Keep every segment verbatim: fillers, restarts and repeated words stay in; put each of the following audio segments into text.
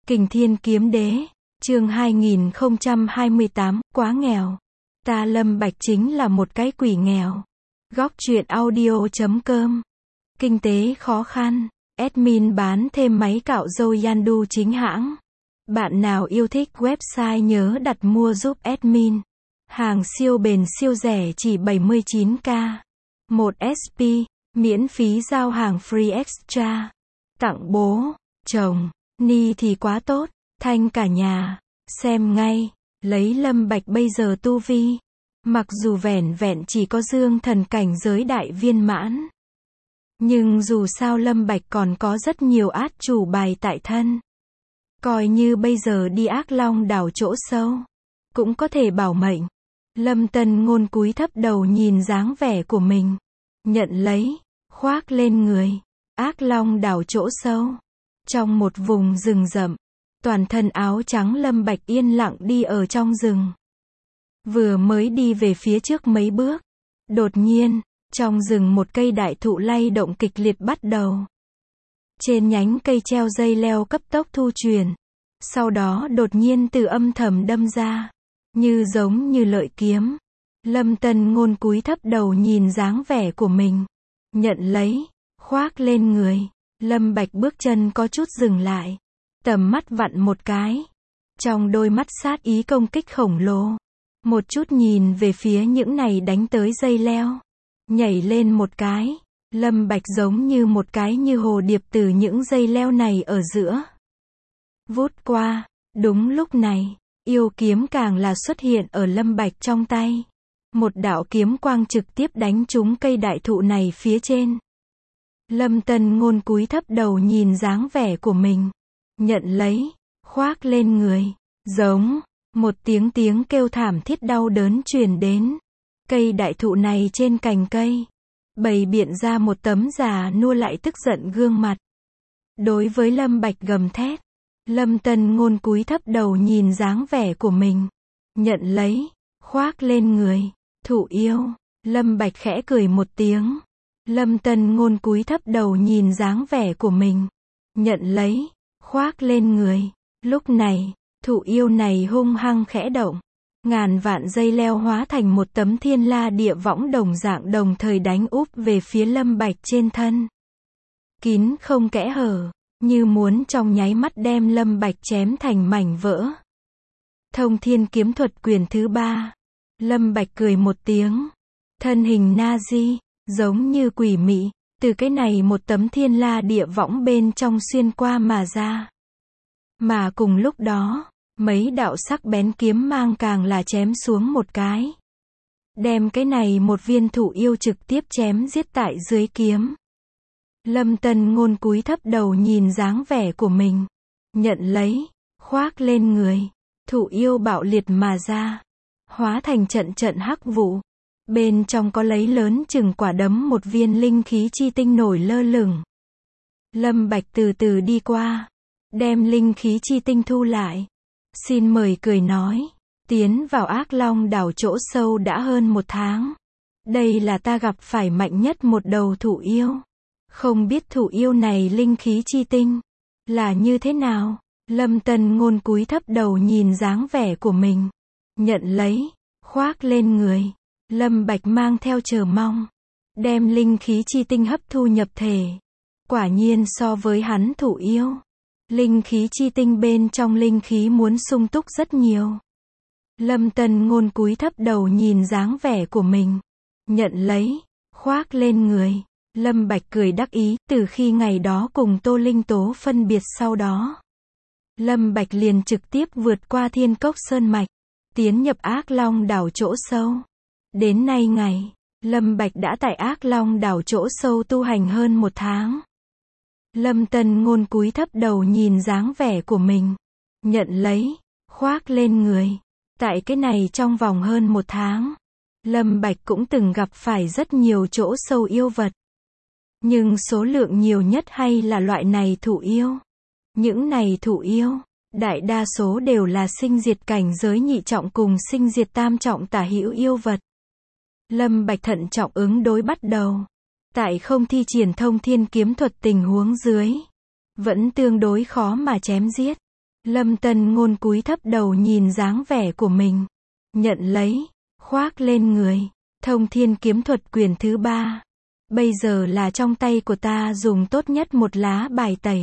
Kình Thiên Kiếm Đế, chương hai nghìn không trăm hai mươi tám, quá nghèo. Ta Lâm Bạch chính là một cái quỷ nghèo. Góc truyện audio chấm com. Kinh tế khó khăn. Admin bán thêm máy cạo râu Yandu chính hãng. Bạn nào yêu thích website nhớ đặt mua giúp admin. Hàng siêu bền siêu rẻ chỉ bảy mươi chín k. một ét pê, miễn phí giao hàng free extra. Tặng bố, chồng, ni thì quá tốt, thanh cả nhà. Xem ngay, lấy Lâm Bạch bây giờ tu vi. Mặc dù vẻn vẹn chỉ có dương thần cảnh giới đại viên mãn. Nhưng dù sao Lâm Bạch còn có rất nhiều át chủ bài tại thân. Coi như bây giờ đi Ác Long đảo chỗ sâu, cũng có thể bảo mệnh. Lâm Tân Ngôn cúi thấp đầu nhìn dáng vẻ của mình. Nhận lấy, khoác lên người. Ác Long đảo chỗ sâu. Trong một vùng rừng rậm, toàn thân áo trắng Lâm Bạch yên lặng đi ở trong rừng. Vừa mới đi về phía trước mấy bước, đột nhiên, trong rừng một cây đại thụ lay động kịch liệt bắt đầu. Trên nhánh cây treo dây leo cấp tốc thu truyền. Sau đó đột nhiên từ âm thầm đâm ra, như giống như lợi kiếm. Lâm Tân Ngôn cúi thấp đầu nhìn dáng vẻ của mình. Nhận lấy, khoác lên người. Lâm Bạch bước chân có chút dừng lại. Tầm mắt vặn một cái. Trong đôi mắt sát ý công kích khổng lồ. Một chút nhìn về phía những này đánh tới dây leo. Nhảy lên một cái. Lâm Bạch giống như một cái như hồ điệp từ những dây leo này ở giữa. Vút qua. Đúng lúc này, yêu kiếm càng là xuất hiện ở Lâm Bạch trong tay. Một đạo kiếm quang trực tiếp đánh trúng cây đại thụ này phía trên. Lâm Tân Ngôn cúi thấp đầu nhìn dáng vẻ của mình. Nhận lấy, khoác lên người. Giống, một tiếng tiếng kêu thảm thiết đau đớn truyền đến. Cây đại thụ này trên cành cây, bày biện ra một tấm già nua lại tức giận gương mặt. Đối với Lâm Bạch gầm thét. Lâm Tân Ngôn cúi thấp đầu nhìn dáng vẻ của mình. Nhận lấy, khoác lên người. Thụ yêu. Lâm Bạch khẽ cười một tiếng. Lâm Tân Ngôn cúi thấp đầu nhìn dáng vẻ của mình. Nhận lấy, khoác lên người. Lúc này, thụ yêu này hung hăng khẽ động. Ngàn vạn dây leo hóa thành một tấm thiên la địa võng đồng dạng đồng thời đánh úp về phía Lâm Bạch trên thân. Kín không kẽ hở, như muốn trong nháy mắt đem Lâm Bạch chém thành mảnh vỡ. Thông Thiên Kiếm Thuật quyền thứ ba. Lâm Bạch cười một tiếng. Thân hình Na-di, giống như quỷ mị, từ cái này một tấm thiên la địa võng bên trong xuyên qua mà ra. Mà cùng lúc đó, mấy đạo sắc bén kiếm mang càng là chém xuống một cái. Đem cái này một viên thụ yêu trực tiếp chém giết tại dưới kiếm. Lâm Tân Ngôn cúi thấp đầu nhìn dáng vẻ của mình. Nhận lấy, khoác lên người. Thụ yêu bạo liệt mà ra. Hóa thành trận trận hắc vụ. Bên trong có lấy lớn chừng quả đấm một viên linh khí chi tinh nổi lơ lửng. Lâm Bạch từ từ đi qua. Đem linh khí chi tinh thu lại. Xin mời cười nói. Tiến vào Ác Long đảo chỗ sâu đã hơn một tháng. Đây là ta gặp phải mạnh nhất một đầu thụ yêu. Không biết thụ yêu này linh khí chi tinh là như thế nào? Lâm Tân Ngôn cúi thấp đầu nhìn dáng vẻ của mình. Nhận lấy, khoác lên người. Lâm Bạch mang theo chờ mong. Đem linh khí chi tinh hấp thu nhập thể. Quả nhiên so với hắn thụ yêu. Linh khí chi tinh bên trong linh khí muốn sung túc rất nhiều. Lâm Tân Ngôn cúi thấp đầu nhìn dáng vẻ của mình. Nhận lấy, khoác lên người. Lâm Bạch cười đắc ý, từ khi ngày đó cùng Tô Linh Tố phân biệt sau đó. Lâm Bạch liền trực tiếp vượt qua Thiên Cốc Sơn Mạch. Tiến nhập Ác Long đảo chỗ sâu. Đến nay ngày, Lâm Bạch đã tại Ác Long đảo chỗ sâu tu hành hơn một tháng. Lâm Tân Ngôn cúi thấp đầu nhìn dáng vẻ của mình. Nhận lấy, khoác lên người. Tại cái này trong vòng hơn một tháng, Lâm Bạch cũng từng gặp phải rất nhiều chỗ sâu yêu vật. Nhưng số lượng nhiều nhất hay là loại này thụ yêu. Những này thụ yêu, đại đa số đều là sinh diệt cảnh giới nhị trọng cùng sinh diệt tam trọng tả hữu yêu vật. Lâm Bạch thận trọng ứng đối bắt đầu. Tại không thi triển Thông Thiên Kiếm Thuật tình huống dưới, vẫn tương đối khó mà chém giết. Lâm Tân Ngôn cúi thấp đầu nhìn dáng vẻ của mình. Nhận lấy, khoác lên người. Thông Thiên Kiếm Thuật quyển thứ ba. Bây giờ là trong tay của ta dùng tốt nhất một lá bài tẩy.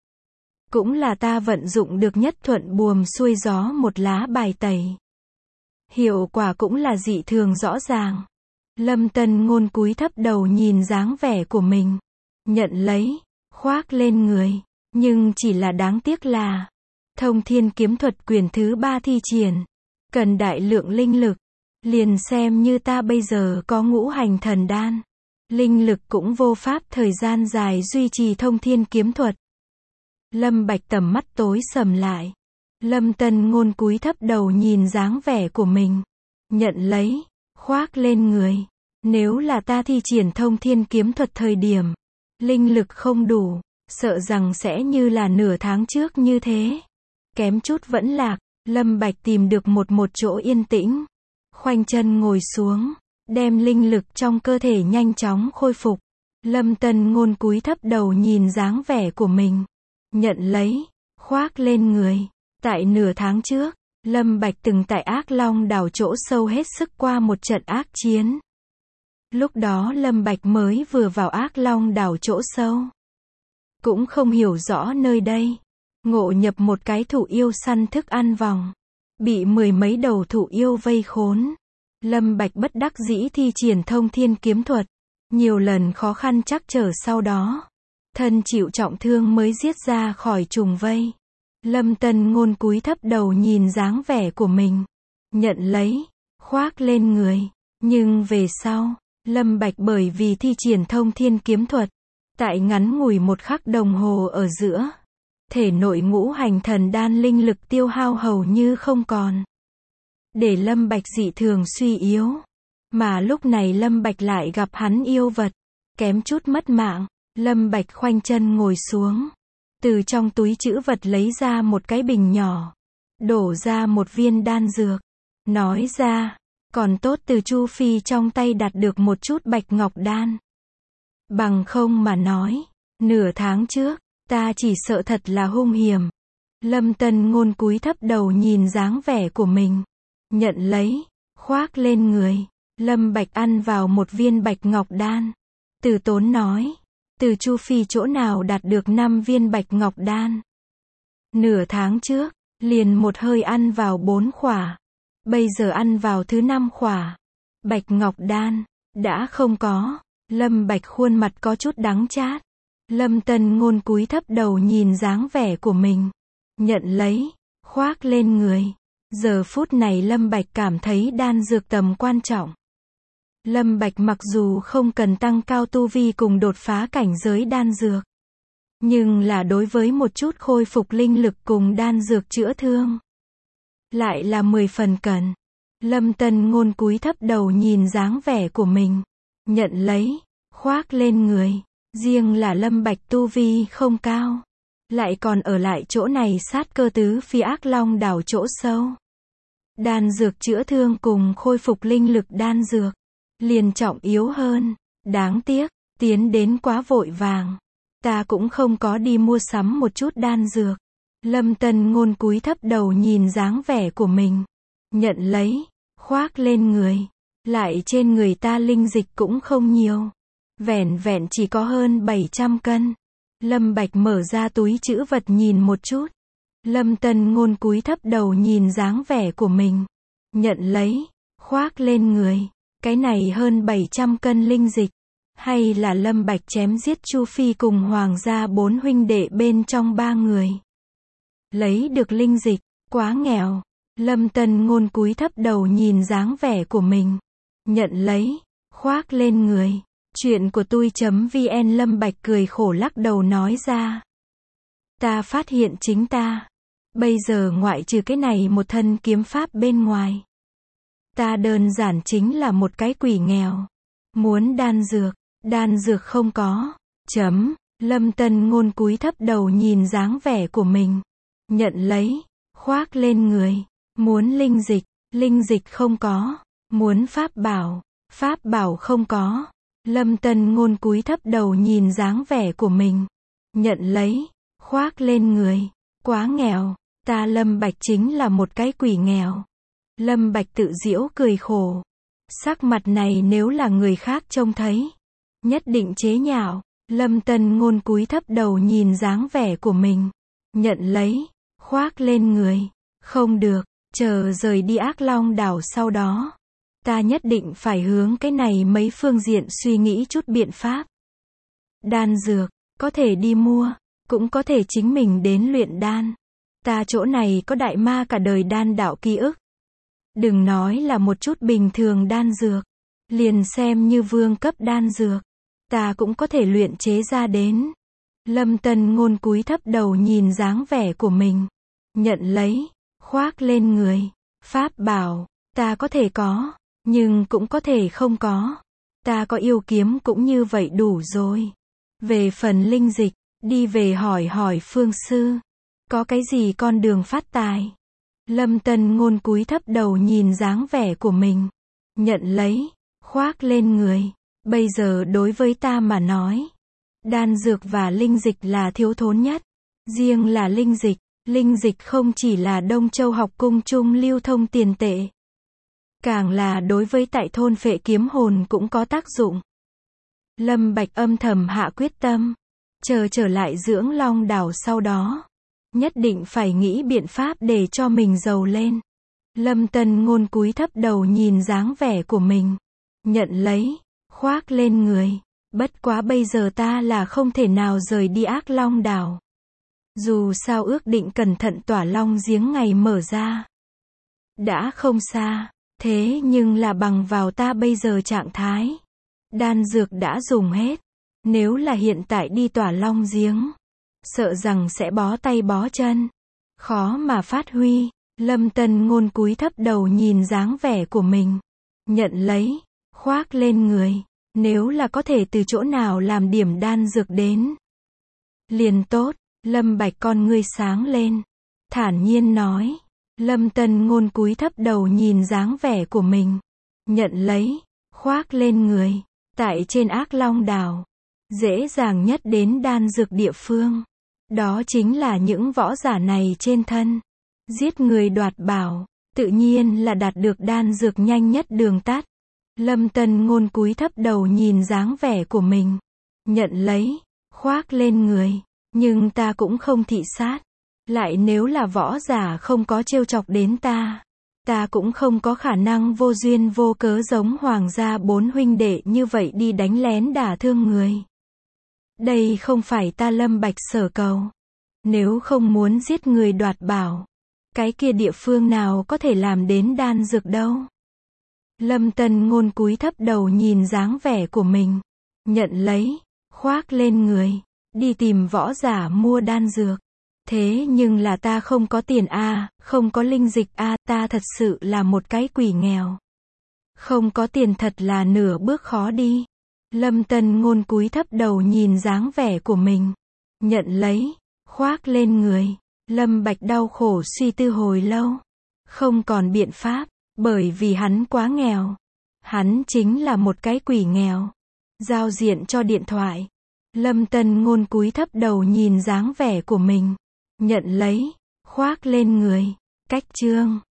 Cũng là ta vận dụng được nhất thuận buồm xuôi gió một lá bài tẩy. Hiệu quả cũng là dị thường rõ ràng. Lâm Tân Ngôn cúi thấp đầu nhìn dáng vẻ của mình. Nhận lấy, khoác lên người. Nhưng chỉ là đáng tiếc là Thông Thiên Kiếm Thuật quyển thứ ba thi triển cần đại lượng linh lực. Liền xem như ta bây giờ có ngũ hành thần đan, linh lực cũng vô pháp thời gian dài duy trì Thông Thiên Kiếm Thuật. Lâm Bạch tầm mắt tối sầm lại. Lâm Tân Ngôn cúi thấp đầu nhìn dáng vẻ của mình. Nhận lấy, khoác lên người. Nếu là ta thi triển Thông Thiên Kiếm Thuật thời điểm linh lực không đủ, sợ rằng sẽ như là nửa tháng trước như thế. Kém chút vẫn lạc. Lâm Bạch tìm được một một chỗ yên tĩnh. Khoanh chân ngồi xuống, đem linh lực trong cơ thể nhanh chóng khôi phục. Lâm Tân Ngôn cúi thấp đầu nhìn dáng vẻ của mình. Nhận lấy, khoác lên người. Tại nửa tháng trước, Lâm Bạch từng tại Ác Long đảo chỗ sâu hết sức qua một trận ác chiến. Lúc đó Lâm Bạch mới vừa vào Ác Long đảo chỗ sâu. Cũng không hiểu rõ nơi đây. Ngộ nhập một cái thụ yêu săn thức ăn vòng. Bị mười mấy đầu thụ yêu vây khốn. Lâm Bạch bất đắc dĩ thi triển Thông Thiên Kiếm Thuật. Nhiều lần khó khăn trắc trở sau đó. Thân chịu trọng thương mới giết ra khỏi trùng vây. Lâm Tân Ngôn cúi thấp đầu nhìn dáng vẻ của mình. Nhận lấy, khoác lên người. Nhưng về sau, Lâm Bạch bởi vì thi triển Thông Thiên Kiếm Thuật. Tại ngắn ngủi một khắc đồng hồ ở giữa. Thể nội ngũ hành thần đan linh lực tiêu hao hầu như không còn. Để Lâm Bạch dị thường suy yếu. Mà lúc này Lâm Bạch lại gặp hắn yêu vật. Kém chút mất mạng. Lâm Bạch khoanh chân ngồi xuống. Từ trong túi trữ vật lấy ra một cái bình nhỏ. Đổ ra một viên đan dược. Nói ra, còn tốt từ Chu Phi trong tay đạt được một chút bạch ngọc đan. Bằng không mà nói, nửa tháng trước, ta chỉ sợ thật là hung hiểm. Lâm Tân Ngôn cúi thấp đầu nhìn dáng vẻ của mình. Nhận lấy, khoác lên người. Lâm Bạch ăn vào một viên bạch ngọc đan. Từ Tốn nói, từ Chu Phi chỗ nào đạt được năm viên bạch ngọc đan. Nửa tháng trước, liền một hơi ăn vào bốn khỏa. Bây giờ ăn vào thứ năm khỏa. Bạch ngọc đan, đã không có. Lâm Bạch khuôn mặt có chút đắng chát. Lâm Tân Ngôn cúi thấp đầu nhìn dáng vẻ của mình. Nhận lấy, khoác lên người. Giờ phút này Lâm Bạch cảm thấy đan dược tầm quan trọng. Lâm Bạch mặc dù không cần tăng cao tu vi cùng đột phá cảnh giới đan dược. Nhưng là đối với một chút khôi phục linh lực cùng đan dược chữa thương. Lại là mười phần cần. Lâm Tân Ngôn cúi thấp đầu nhìn dáng vẻ của mình. Nhận lấy, khoác lên người. Riêng là Lâm Bạch tu vi không cao. Lại còn ở lại chỗ này sát cơ tứ phi Ác Long đảo chỗ sâu. Đan dược chữa thương cùng khôi phục linh lực đan dược. Liền trọng yếu hơn. Đáng tiếc, tiến đến quá vội vàng. Ta cũng không có đi mua sắm một chút đan dược. Lâm Tân Ngôn cúi thấp đầu nhìn dáng vẻ của mình. Nhận lấy, khoác lên người. Lại trên người ta linh dịch cũng không nhiều. Vẻn vẹn chỉ có hơn bảy trăm cân. Lâm Bạch mở ra túi trữ vật nhìn một chút. Lâm Tân Ngôn cúi thấp đầu nhìn dáng vẻ của mình. Nhận lấy, khoác lên người. Cái này hơn bảy trăm cân linh dịch. Hay là Lâm Bạch chém giết Chu Phi cùng Hoàng gia bốn huynh đệ bên trong ba người. Lấy được linh dịch, quá nghèo. Lâm Tân Ngôn cúi thấp đầu nhìn dáng vẻ của mình. Nhận lấy, khoác lên người. Chuyện của tui.vn Lâm Bạch cười khổ lắc đầu nói ra. Ta phát hiện chính ta. Bây giờ ngoại trừ cái này một thân kiếm pháp bên ngoài. Ta đơn giản chính là một cái quỷ nghèo. Muốn đan dược, đan dược không có. Chấm. Lâm Tân Ngôn cúi thấp đầu nhìn dáng vẻ của mình. Nhận lấy, khoác lên người. Muốn linh dịch, linh dịch không có. Muốn pháp bảo, pháp bảo không có. Lâm Tân Ngôn cúi thấp đầu nhìn dáng vẻ của mình. Nhận lấy, khoác lên người. Quá nghèo. Ta Lâm Bạch chính là một cái quỷ nghèo. Lâm Bạch tự giễu cười khổ. Sắc mặt này nếu là người khác trông thấy, nhất định chế nhạo. Lâm Tân Ngôn cúi thấp đầu nhìn dáng vẻ của mình. Nhận lấy, khoác lên người. Không được, chờ rời đi Ác Long đảo sau đó. Ta nhất định phải hướng cái này mấy phương diện suy nghĩ chút biện pháp. Đan dược, có thể đi mua, cũng có thể chính mình đến luyện đan. Ta chỗ này có đại ma cả đời đan đạo ký ức. Đừng nói là một chút bình thường đan dược, liền xem như vương cấp đan dược, ta cũng có thể luyện chế ra đến. Lâm Tân Ngôn cúi thấp đầu nhìn dáng vẻ của mình. Nhận lấy, khoác lên người. Pháp bảo, ta có thể có, nhưng cũng có thể không có. Ta có yêu kiếm cũng như vậy đủ rồi. Về phần linh dịch, đi về hỏi hỏi phương sư. Có cái gì con đường phát tài? Lâm Tân Ngôn cúi thấp đầu nhìn dáng vẻ của mình. Nhận lấy, khoác lên người. Bây giờ đối với ta mà nói, đan dược và linh dịch là thiếu thốn nhất. Riêng là linh dịch, linh dịch không chỉ là Đông Châu học cung chung lưu thông tiền tệ, càng là đối với tại thôn phệ kiếm hồn cũng có tác dụng. Lâm Bạch âm thầm hạ quyết tâm, chờ trở lại Dưỡng Long đảo sau đó, nhất định phải nghĩ biện pháp để cho mình giàu lên. Lâm Tân Ngôn cúi thấp đầu nhìn dáng vẻ của mình. Nhận lấy, khoác lên người. Bất quá bây giờ ta là không thể nào rời đi Ác Long đảo. Dù sao ước định cẩn thận tỏa long giếng ngày mở ra đã không xa, thế nhưng là bằng vào ta bây giờ trạng thái, đan dược đã dùng hết. Nếu là hiện tại đi tỏa long giếng, sợ rằng sẽ bó tay bó chân, khó mà phát huy. Lâm Tân Ngôn cúi thấp đầu nhìn dáng vẻ của mình. Nhận lấy, khoác lên người. Nếu là có thể từ chỗ nào làm điểm đan dược đến, liền tốt. Lâm Bạch con ngươi sáng lên, thản nhiên nói. Lâm Tân Ngôn cúi thấp đầu nhìn dáng vẻ của mình. Nhận lấy, khoác lên người. Tại trên Ác Long đảo, dễ dàng nhất đến đan dược địa phương, đó chính là những võ giả này trên thân. Giết người đoạt bảo, tự nhiên là đạt được đan dược nhanh nhất đường tắt. Lâm Tân Ngôn cúi thấp đầu nhìn dáng vẻ của mình. Nhận lấy, khoác lên người. Nhưng ta cũng không thị sát. Lại nếu là võ giả không có trêu chọc đến ta, ta cũng không có khả năng vô duyên vô cớ giống Hoàng gia bốn huynh đệ như vậy đi đánh lén đả thương người. Đây không phải ta Lâm Bạch sở cầu. Nếu không muốn giết người đoạt bảo, cái kia địa phương nào có thể làm đến đan dược đâu. Lâm Tân Ngôn cúi thấp đầu nhìn dáng vẻ của mình. Nhận lấy, khoác lên người. Đi tìm võ giả mua đan dược. Thế nhưng là ta không có tiền a, không có linh dịch a, ta thật sự là một cái quỷ nghèo. Không có tiền thật là nửa bước khó đi. Lâm Tân Ngôn cúi thấp đầu nhìn dáng vẻ của mình. Nhận lấy, khoác lên người. Lâm Bạch đau khổ suy tư hồi lâu, không còn biện pháp, bởi vì hắn quá nghèo. Hắn chính là một cái quỷ nghèo. Giao diện cho điện thoại. Lâm Tân Ngôn cúi thấp đầu nhìn dáng vẻ của mình. Nhận lấy, khoác lên người. Cách chương